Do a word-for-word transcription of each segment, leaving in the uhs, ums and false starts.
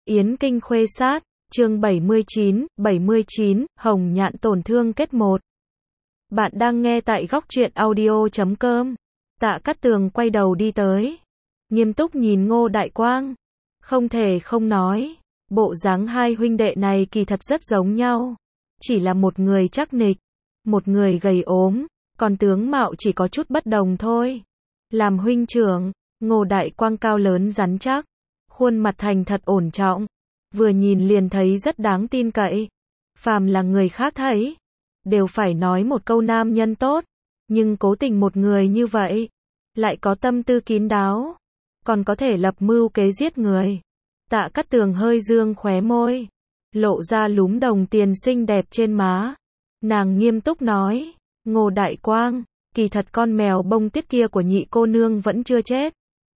Yến Kinh Khuê Sát, chương bảy mươi chín, bảy mươi chín, Hồng Nhạn tổn thương kết một. Bạn đang nghe tại góc truyện audio chấm com. Tạ Cát Tường quay đầu đi tới, nghiêm túc nhìn Ngô Đại Quang. Không thể không nói, bộ dáng hai huynh đệ này kỳ thật rất giống nhau. Chỉ là một người chắc nịch, một người gầy ốm, còn tướng mạo chỉ có chút bất đồng thôi. Làm huynh trưởng, Ngô Đại Quang cao lớn rắn chắc, khuôn mặt thành thật ổn trọng, vừa nhìn liền thấy rất đáng tin cậy. Phàm là người khác thấy, đều phải nói một câu nam nhân tốt, nhưng cố tình một người như vậy, lại có tâm tư kín đáo, còn có thể lập mưu kế giết người. Tạ Cát Tường hơi dương khóe môi, lộ ra lúm đồng tiền xinh đẹp trên má. Nàng nghiêm túc nói, Ngô Đại Quang, kỳ thật con mèo bông tuyết kia của nhị cô nương vẫn chưa chết.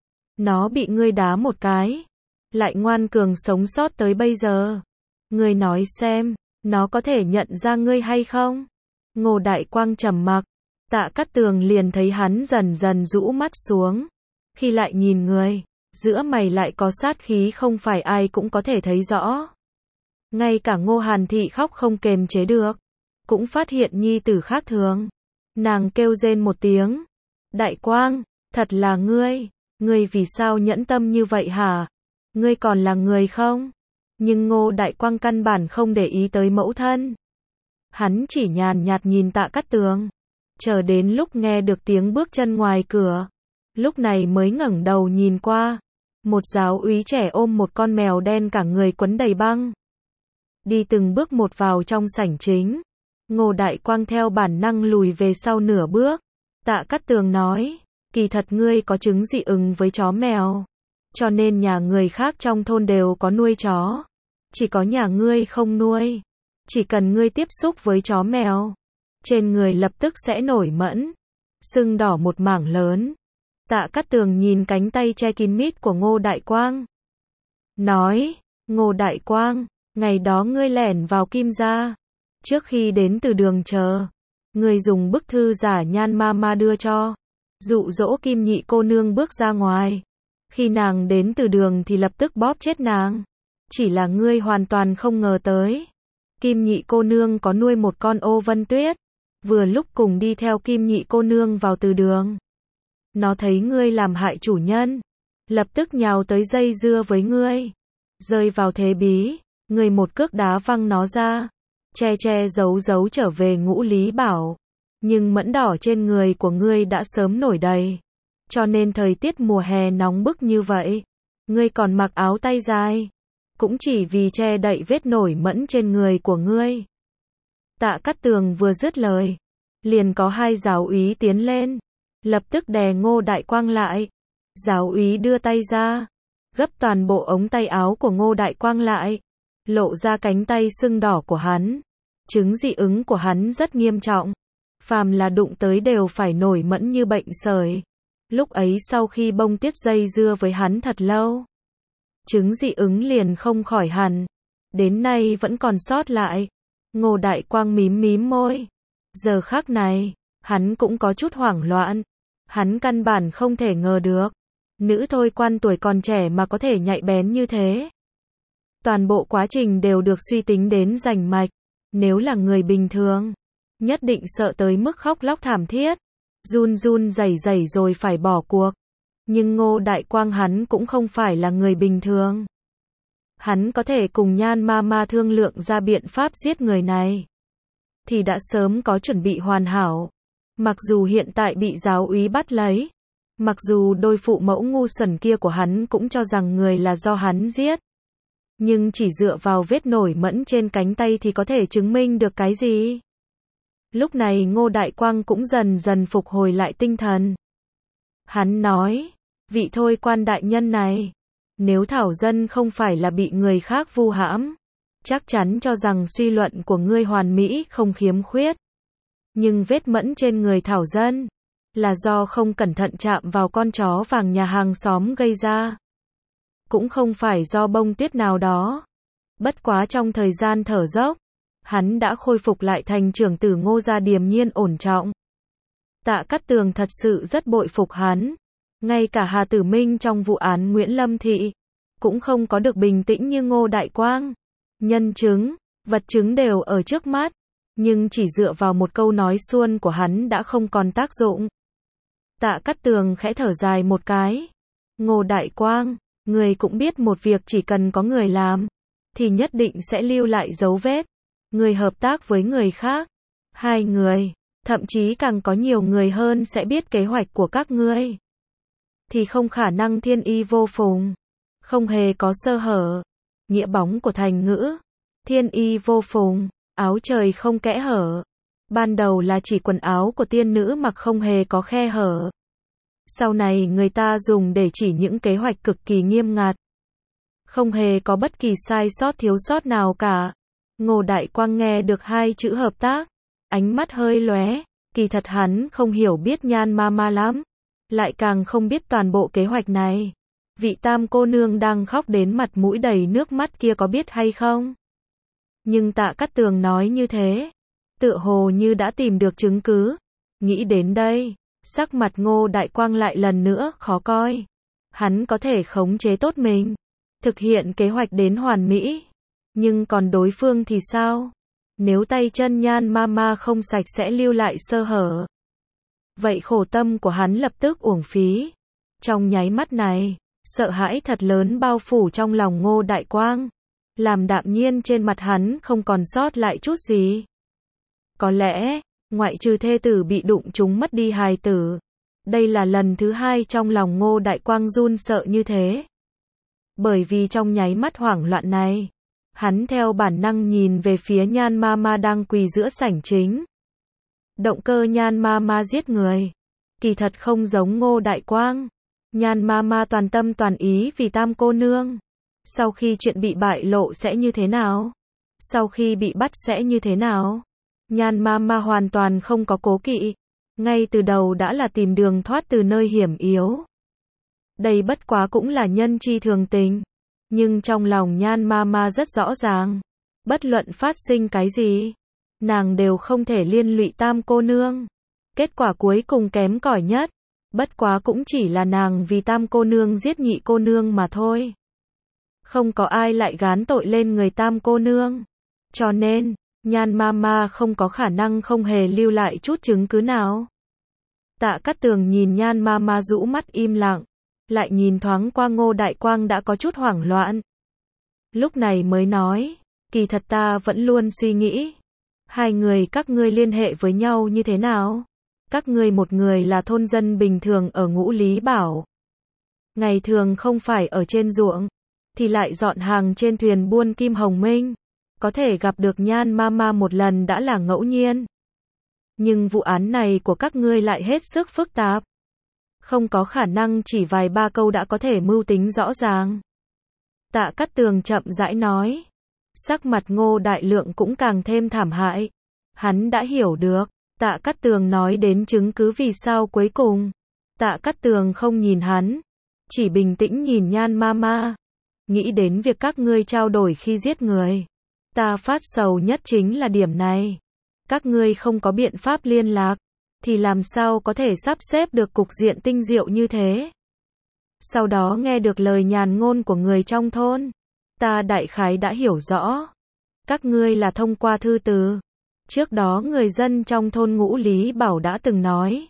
Nó bị ngươi đá một cái, lại ngoan cường sống sót tới bây giờ. Ngươi nói xem, nó có thể nhận ra ngươi hay không? Ngô Đại Quang trầm mặc, Tạ Cát Tường liền thấy hắn dần dần rũ mắt xuống. Khi lại nhìn người, giữa mày lại có sát khí không phải ai cũng có thể thấy rõ. Ngay cả Ngô Hàn Thị khóc không kềm chế được, cũng phát hiện nhi tử khác thường. Nàng kêu rên một tiếng. Đại Quang, thật là ngươi, ngươi vì sao nhẫn tâm như vậy hả? Ngươi còn là người không? Nhưng Ngô Đại Quang căn bản không để ý tới mẫu thân. Hắn chỉ nhàn nhạt nhìn Tạ Cát Tường, chờ đến lúc nghe được tiếng bước chân ngoài cửa, lúc này mới ngẩng đầu nhìn qua. Một giáo úy trẻ ôm một con mèo đen cả người quấn đầy băng, đi từng bước một vào trong sảnh chính. Ngô Đại Quang theo bản năng lùi về sau nửa bước. Tạ Cát Tường nói, kỳ thật ngươi có chứng dị ứng với chó mèo, cho nên nhà người khác trong thôn đều có nuôi chó, chỉ có nhà ngươi không nuôi. Chỉ cần ngươi tiếp xúc với chó mèo, trên người lập tức sẽ nổi mẫn, sưng đỏ một mảng lớn. Tạ Cát Tường nhìn cánh tay che kín mít của Ngô Đại Quang, nói, Ngô Đại Quang, ngày đó ngươi lẻn vào Kim gia, trước khi đến từ đường chờ, ngươi dùng bức thư giả Nhan ma ma đưa cho, dụ dỗ Kim nhị cô nương bước ra ngoài. Khi nàng đến từ đường thì lập tức bóp chết nàng. Chỉ là ngươi hoàn toàn không ngờ tới, Kim nhị cô nương có nuôi một con ô vân tuyết. Vừa lúc cùng đi theo Kim nhị cô nương vào từ đường, nó thấy ngươi làm hại chủ nhân, lập tức nhào tới dây dưa với ngươi. Rơi vào thế bí, ngươi một cước đá văng nó ra, che che giấu giấu trở về Ngũ Lý Bảo. Nhưng mẫn đỏ trên người của ngươi đã sớm nổi đầy, cho nên thời tiết mùa hè nóng bức như vậy, ngươi còn mặc áo tay dài, cũng chỉ vì che đậy vết nổi mẫn trên người của ngươi. Tạ Cát Tường vừa dứt lời, liền có hai giáo úy tiến lên, lập tức đè Ngô Đại Quang lại. Giáo úy đưa tay ra, gấp toàn bộ ống tay áo của Ngô Đại Quang lại, lộ ra cánh tay sưng đỏ của hắn. Chứng dị ứng của hắn rất nghiêm trọng, phàm là đụng tới đều phải nổi mẫn như bệnh sởi. Lúc ấy sau khi bông tuyết dây dưa với hắn thật lâu, chứng dị ứng liền không khỏi hẳn, đến nay vẫn còn sót lại. Ngô Đại Quang mím mím môi. Giờ khắc này, hắn cũng có chút hoảng loạn. Hắn căn bản không thể ngờ được, nữ thôi quan tuổi còn trẻ mà có thể nhạy bén như thế. Toàn bộ quá trình đều được suy tính đến rành mạch. Nếu là người bình thường, nhất định sợ tới mức khóc lóc thảm thiết, run run rẩy rẩy rồi phải bỏ cuộc. Nhưng Ngô Đại Quang hắn cũng không phải là người bình thường. Hắn có thể cùng Nhan ma ma thương lượng ra biện pháp giết người này, thì đã sớm có chuẩn bị hoàn hảo. Mặc dù hiện tại bị giáo úy bắt lấy, mặc dù đôi phụ mẫu ngu xuẩn kia của hắn cũng cho rằng người là do hắn giết, nhưng chỉ dựa vào vết nổi mẫn trên cánh tay thì có thể chứng minh được cái gì? Lúc này Ngô Đại Quang cũng dần dần phục hồi lại tinh thần. Hắn nói, vị thôi quan đại nhân này, nếu Thảo Dân không phải là bị người khác vu hãm, chắc chắn cho rằng suy luận của ngươi hoàn mỹ không khiếm khuyết. Nhưng vết mẫn trên người Thảo Dân, là do không cẩn thận chạm vào con chó vàng nhà hàng xóm gây ra. Cũng không phải do bông tuyết nào đó. Bất quá trong thời gian thở dốc, hắn đã khôi phục lại thành trưởng tử Ngô gia điềm nhiên ổn trọng. Tạ Cát Tường thật sự rất bội phục hắn. Ngay cả Hà Tử Minh trong vụ án Nguyễn Lâm Thị, cũng không có được bình tĩnh như Ngô Đại Quang. Nhân chứng, vật chứng đều ở trước mắt, nhưng chỉ dựa vào một câu nói suông của hắn đã không còn tác dụng. Tạ Cát Tường khẽ thở dài một cái. Ngô Đại Quang, người cũng biết một việc chỉ cần có người làm, thì nhất định sẽ lưu lại dấu vết. Người hợp tác với người khác, hai người, thậm chí càng có nhiều người hơn sẽ biết kế hoạch của các ngươi. Thì không khả năng thiên y vô phùng, không hề có sơ hở. Nghĩa bóng của thành ngữ, thiên y vô phùng, áo trời không kẽ hở. Ban đầu là chỉ quần áo của tiên nữ mặc không hề có khe hở. Sau này người ta dùng để chỉ những kế hoạch cực kỳ nghiêm ngặt. Không hề có bất kỳ sai sót thiếu sót nào cả. Ngô Đại Quang nghe được hai chữ hợp tác, ánh mắt hơi lóe, kỳ thật hắn không hiểu biết Nhan Mama lắm, lại càng không biết toàn bộ kế hoạch này. Vị Tam cô nương đang khóc đến mặt mũi đầy nước mắt kia có biết hay không? Nhưng Tạ Cát Tường nói như thế, tựa hồ như đã tìm được chứng cứ. Nghĩ đến đây, sắc mặt Ngô Đại Quang lại lần nữa khó coi. Hắn có thể khống chế tốt mình, thực hiện kế hoạch đến hoàn mỹ. Nhưng còn đối phương thì sao? Nếu tay chân Nhan Mama không sạch sẽ lưu lại sơ hở, vậy khổ tâm của hắn lập tức uổng phí. Trong nháy mắt này, sợ hãi thật lớn bao phủ trong lòng Ngô Đại Quang, làm đạm nhiên trên mặt hắn không còn sót lại chút gì. Có lẽ, ngoại trừ thê tử bị đụng trúng mất đi hài tử, đây là lần thứ hai trong lòng Ngô Đại Quang run sợ như thế. Bởi vì trong nháy mắt hoảng loạn này, hắn theo bản năng nhìn về phía Nhan Mama đang quỳ giữa sảnh chính. Động cơ Nhan Mama giết người, kỳ thật không giống Ngô Đại Quang. Nhan Mama toàn tâm toàn ý vì Tam cô nương. Sau khi chuyện bị bại lộ sẽ như thế nào? Sau khi bị bắt sẽ như thế nào? Nhan Mama hoàn toàn không có cố kỵ, ngay từ đầu đã là tìm đường thoát từ nơi hiểm yếu. Đây bất quá cũng là nhân chi thường tình, nhưng trong lòng Nhan Mama rất rõ ràng, bất luận phát sinh cái gì, nàng đều không thể liên lụy Tam cô nương. Kết quả cuối cùng kém cỏi nhất, bất quá cũng chỉ là nàng vì Tam cô nương giết Nhị cô nương mà thôi. Không có ai lại gán tội lên người Tam cô nương. Cho nên, Nhan Mama không có khả năng không hề lưu lại chút chứng cứ nào. Tạ Cát Tường nhìn Nhan Mama rũ mắt im lặng, lại nhìn thoáng qua Ngô Đại Quang đã có chút hoảng loạn. Lúc này mới nói, kỳ thật ta vẫn luôn suy nghĩ, hai người các ngươi liên hệ với nhau như thế nào? Các ngươi một người là thôn dân bình thường ở Ngũ Lý Bảo, ngày thường không phải ở trên ruộng, thì lại dọn hàng trên thuyền buôn Kim Hồng Minh. Có thể gặp được Nhan Mama một lần đã là ngẫu nhiên. Nhưng vụ án này của các ngươi lại hết sức phức tạp. Không có khả năng chỉ vài ba câu đã có thể mưu tính rõ ràng. Tạ Cát Tường chậm rãi nói. Sắc mặt Ngô Đại Lượng cũng càng thêm thảm hại. Hắn đã hiểu được. Tạ Cát Tường nói đến chứng cứ vì sao cuối cùng. Tạ Cát Tường không nhìn hắn, chỉ bình tĩnh nhìn Nhan Mama. Nghĩ đến việc các ngươi trao đổi khi giết người. Ta phát sầu nhất chính là điểm này. Các ngươi không có biện pháp liên lạc, thì làm sao có thể sắp xếp được cục diện tinh diệu như thế. Sau đó nghe được lời nhàn ngôn của người trong thôn, ta đại khái đã hiểu rõ. Các ngươi là thông qua thư từ. Trước đó người dân trong thôn Ngũ Lý Bảo đã từng nói.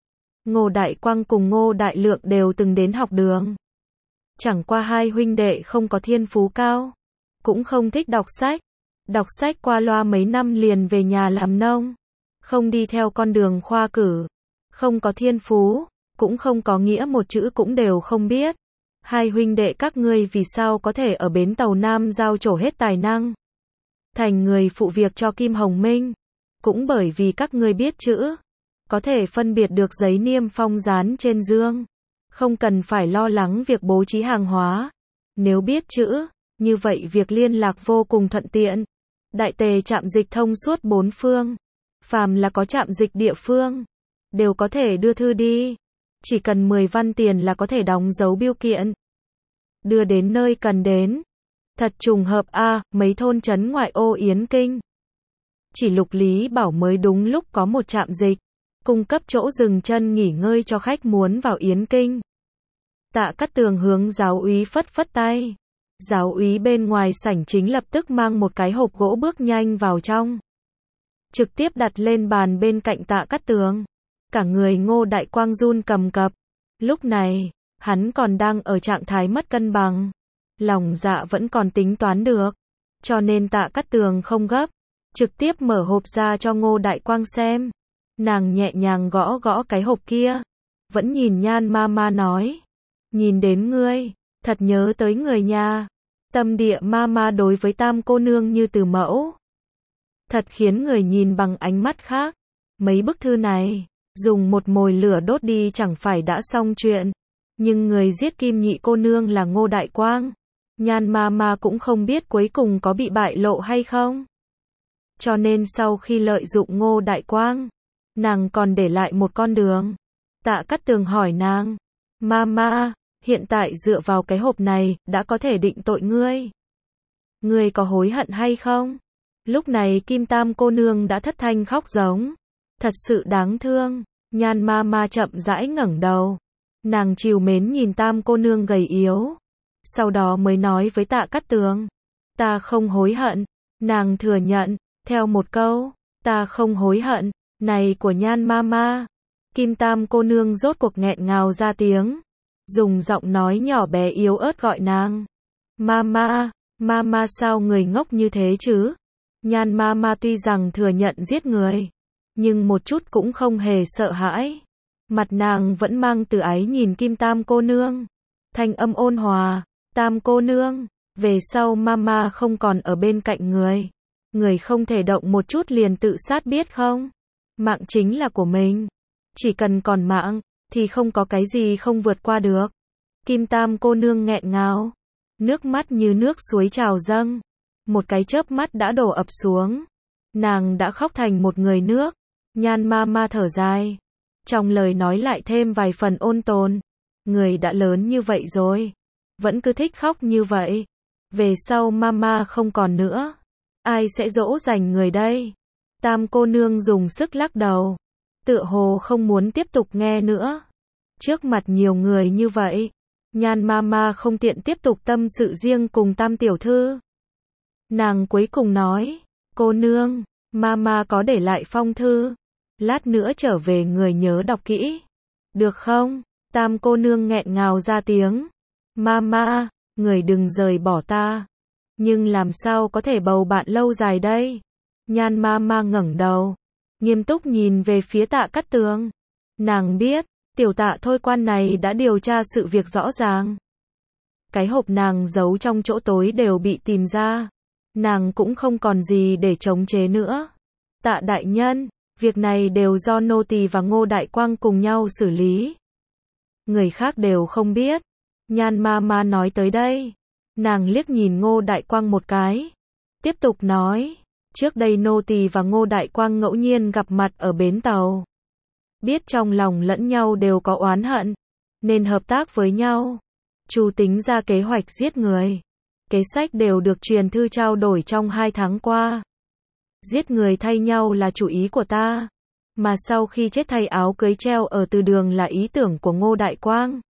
Ngô Đại Quang cùng Ngô Đại Lượng đều từng đến học đường. Chẳng qua hai huynh đệ không có thiên phú cao, cũng không thích đọc sách. Đọc sách qua loa mấy năm liền về nhà làm nông. Không đi theo con đường khoa cử. Không có thiên phú, cũng không có nghĩa một chữ cũng đều không biết. Hai huynh đệ các ngươi vì sao có thể ở bến tàu Nam giao trổ hết tài năng, thành người phụ việc cho Kim Hồng Minh. Cũng bởi vì các ngươi biết chữ, có thể phân biệt được giấy niêm phong dán trên dương. Không cần phải lo lắng việc bố trí hàng hóa. Nếu biết chữ, như vậy việc liên lạc vô cùng thuận tiện. Đại tề trạm dịch thông suốt bốn phương. Phàm là có trạm dịch địa phương, đều có thể đưa thư đi. Chỉ cần mười văn tiền là có thể đóng dấu bưu kiện, đưa đến nơi cần đến. Thật trùng hợp a, à, mấy thôn trấn ngoại ô Yến Kinh. Chỉ Lục Lý Bảo mới đúng lúc có một trạm dịch, cung cấp chỗ dừng chân nghỉ ngơi cho khách muốn vào Yến Kinh. Tạ Cát Tường hướng giáo úy phất phất tay. Giáo úy bên ngoài sảnh chính lập tức mang một cái hộp gỗ bước nhanh vào trong. Trực tiếp đặt lên bàn bên cạnh Tạ Cát Tường. Cả người Ngô Đại Quang run cầm cập. Lúc này, hắn còn đang ở trạng thái mất cân bằng. Lòng dạ vẫn còn tính toán được. Cho nên Tạ Cát Tường không gấp. Trực tiếp mở hộp ra cho Ngô Đại Quang xem. Nàng nhẹ nhàng gõ gõ cái hộp kia. Vẫn nhìn Nhan ma ma nói. Nhìn đến ngươi, thật nhớ tới người nhà. Tâm địa ma ma đối với Tam cô nương như từ mẫu. Thật khiến người nhìn bằng ánh mắt khác. Mấy bức thư này, dùng một mồi lửa đốt đi chẳng phải đã xong chuyện. Nhưng người giết Kim Nhị cô nương là Ngô Đại Quang. Nhan ma ma cũng không biết cuối cùng có bị bại lộ hay không. Cho nên sau khi lợi dụng Ngô Đại Quang, nàng còn để lại một con đường. Tạ Cát Tường hỏi nàng, Mama, hiện tại dựa vào cái hộp này, đã có thể định tội ngươi. Ngươi có hối hận hay không? Lúc này Kim Tam cô nương đã thất thanh khóc giống. Thật sự đáng thương. Nhan Mama chậm rãi ngẩng đầu. Nàng trìu mến nhìn Tam cô nương gầy yếu. Sau đó mới nói với Tạ Cát Tường. Ta không hối hận. Nàng thừa nhận, theo một câu, ta không hối hận, này của Nhan Mama. Kim Tam cô nương rốt cuộc nghẹn ngào ra tiếng. Dùng giọng nói nhỏ bé yếu ớt gọi nàng. Mama, Mama sao người ngốc như thế chứ? Nhan Mama tuy rằng thừa nhận giết người, nhưng một chút cũng không hề sợ hãi. Mặt nàng vẫn mang từ ái nhìn Kim Tam cô nương. Thanh âm ôn hòa, Tam cô nương, về sau Mama không còn ở bên cạnh người. Người không thể động một chút liền tự sát biết không? Mạng chính là của mình. Chỉ cần còn mạng, thì không có cái gì không vượt qua được. Kim Tam cô nương nghẹn ngào. Nước mắt như nước suối trào dâng. Một cái chớp mắt đã đổ ập xuống. Nàng đã khóc thành một người nước. Nhan Mama thở dài. Trong lời nói lại thêm vài phần ôn tồn. Người đã lớn như vậy rồi. Vẫn cứ thích khóc như vậy. Về sau Mama không còn nữa. Ai sẽ dỗ dành người đây? Tam cô nương dùng sức lắc đầu. Tựa hồ không muốn tiếp tục nghe nữa. Trước mặt nhiều người như vậy, Nhan Mama không tiện tiếp tục tâm sự riêng cùng Tam tiểu thư. Nàng cuối cùng nói, cô nương, Mama có để lại phong thư. Lát nữa trở về người nhớ đọc kỹ. Được không? Tam cô nương nghẹn ngào ra tiếng. Mama, người đừng rời bỏ ta. Nhưng làm sao có thể bầu bạn lâu dài đây? Nhan Mama ngẩng đầu. Nghiêm túc nhìn về phía Tạ Cát Tường. Nàng biết, tiểu Tạ thôi quan này đã điều tra sự việc rõ ràng. Cái hộp nàng giấu trong chỗ tối đều bị tìm ra. Nàng cũng không còn gì để chống chế nữa. Tạ đại nhân, việc này đều do nô tỳ và Ngô Đại Quang cùng nhau xử lý. Người khác đều không biết. Nhan Mama nói tới đây. Nàng liếc nhìn Ngô Đại Quang một cái. Tiếp tục nói. Trước đây nô tỳ và Ngô Đại Quang ngẫu nhiên gặp mặt ở bến tàu. Biết trong lòng lẫn nhau đều có oán hận, nên hợp tác với nhau. Chu tính ra kế hoạch giết người. Kế sách đều được truyền thư trao đổi trong hai tháng qua. Giết người thay nhau là chủ ý của ta. Mà sau khi chết thay áo cưới treo ở từ đường là ý tưởng của Ngô Đại Quang.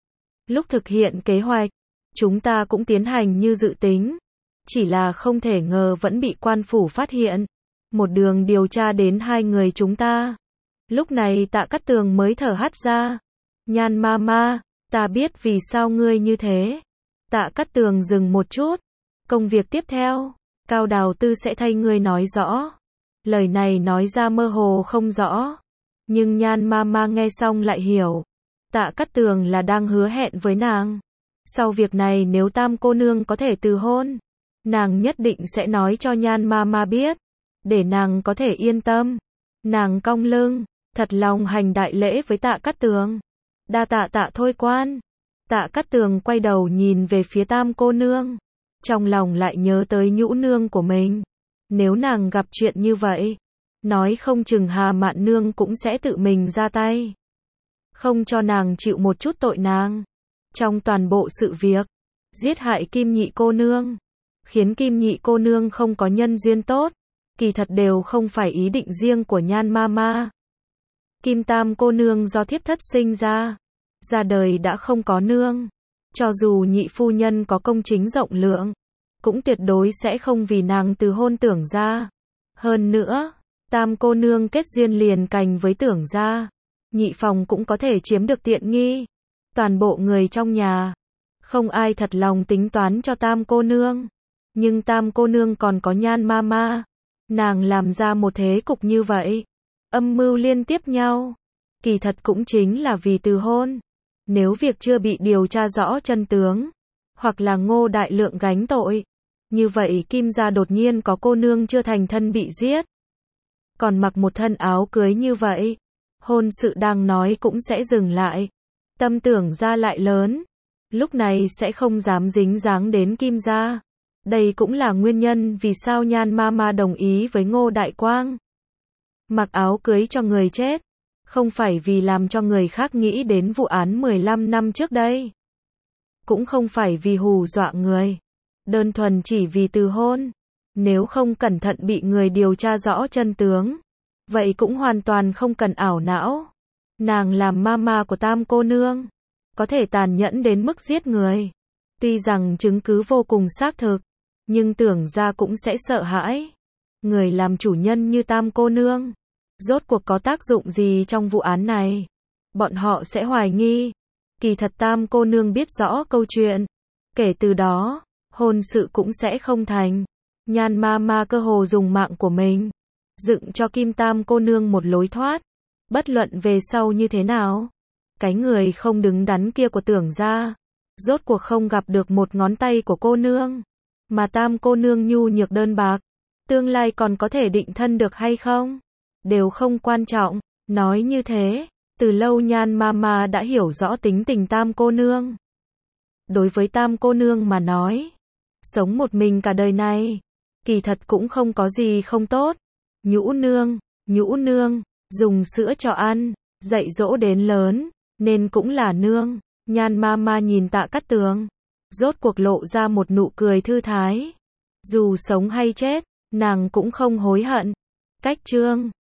Lúc thực hiện kế hoạch, chúng ta cũng tiến hành như dự tính. Chỉ là không thể ngờ vẫn bị quan phủ phát hiện. Một đường điều tra đến hai người chúng ta. Lúc này Tạ Cát Tường mới thở hắt ra. Nhan Mama, ta biết vì sao ngươi như thế. Tạ Cát Tường dừng một chút. Công việc tiếp theo, Cao Đào Tư sẽ thay ngươi nói rõ. Lời này nói ra mơ hồ không rõ. Nhưng Nhan Mama nghe xong lại hiểu. Tạ Cát Tường là đang hứa hẹn với nàng. Sau việc này nếu Tam cô nương có thể từ hôn, nàng nhất định sẽ nói cho Nhan Mama biết. Để nàng có thể yên tâm. Nàng cong lưng, thật lòng hành đại lễ với Tạ Cát Tường. Đa tạ Tạ thôi quan. Tạ Cát Tường quay đầu nhìn về phía Tam cô nương. Trong lòng lại nhớ tới nhũ nương của mình. Nếu nàng gặp chuyện như vậy, nói không chừng Hà Mạn nương cũng sẽ tự mình ra tay. Không cho nàng chịu một chút tội nàng. Trong toàn bộ sự việc, giết hại Kim Nhị cô nương, khiến Kim Nhị cô nương không có nhân duyên tốt, kỳ thật đều không phải ý định riêng của Nhan Mama. Kim Tam cô nương do thiếp thất sinh ra, ra đời đã không có nương. Cho dù nhị phu nhân có công chính rộng lượng, cũng tuyệt đối sẽ không vì nàng từ hôn Tưởng gia. Hơn nữa, tam cô nương kết duyên liền cành với Tưởng gia, nhị phòng cũng có thể chiếm được tiện nghi. Toàn bộ người trong nhà, không ai thật lòng tính toán cho tam cô nương. Nhưng tam cô nương còn có Nhan Mama. Nàng làm ra một thế cục như vậy, âm mưu liên tiếp nhau, kỳ thật cũng chính là vì từ hôn. Nếu việc chưa bị điều tra rõ chân tướng, hoặc là Ngô Đại Lượng gánh tội, như vậy Kim gia đột nhiên có cô nương chưa thành thân bị giết, còn mặc một thân áo cưới như vậy, hôn sự đang nói cũng sẽ dừng lại. Tâm Tưởng gia lại lớn, lúc này sẽ không dám dính dáng đến Kim gia. Đây cũng là nguyên nhân vì sao Nhan Mama đồng ý với Ngô Đại Quang mặc áo cưới cho người chết, không phải vì làm cho người khác nghĩ đến vụ án mười lăm năm trước đây, cũng không phải vì hù dọa người, đơn thuần chỉ vì từ hôn. Nếu không cẩn thận bị người điều tra rõ chân tướng, vậy cũng hoàn toàn không cần ảo não. Nàng làm mama của tam cô nương, có thể tàn nhẫn đến mức giết người. Tuy rằng chứng cứ vô cùng xác thực, nhưng Tưởng gia cũng sẽ sợ hãi. Người làm chủ nhân như tam cô nương, rốt cuộc có tác dụng gì trong vụ án này? Bọn họ sẽ hoài nghi. Kỳ thật tam cô nương biết rõ câu chuyện. Kể từ đó, hôn sự cũng sẽ không thành. Nhan Mama cơ hồ dùng mạng của mình, dựng cho Kim tam cô nương một lối thoát. Bất luận về sau như thế nào, cái người không đứng đắn kia của Tưởng gia, rốt cuộc không gặp được một ngón tay của cô nương. Mà tam cô nương nhu nhược đơn bạc, tương lai còn có thể định thân được hay không, đều không quan trọng. Nói như thế, từ lâu Nhan Mama đã hiểu rõ tính tình tam cô nương. Đối với tam cô nương mà nói, sống một mình cả đời này, kỳ thật cũng không có gì không tốt. Nhũ nương, nhũ nương, dùng sữa cho ăn, dạy dỗ đến lớn, nên cũng là nương. Nhan Mama nhìn Tạ Cát Tường, rốt cuộc lộ ra một nụ cười thư thái. Dù sống hay chết, nàng cũng không hối hận. Cách chương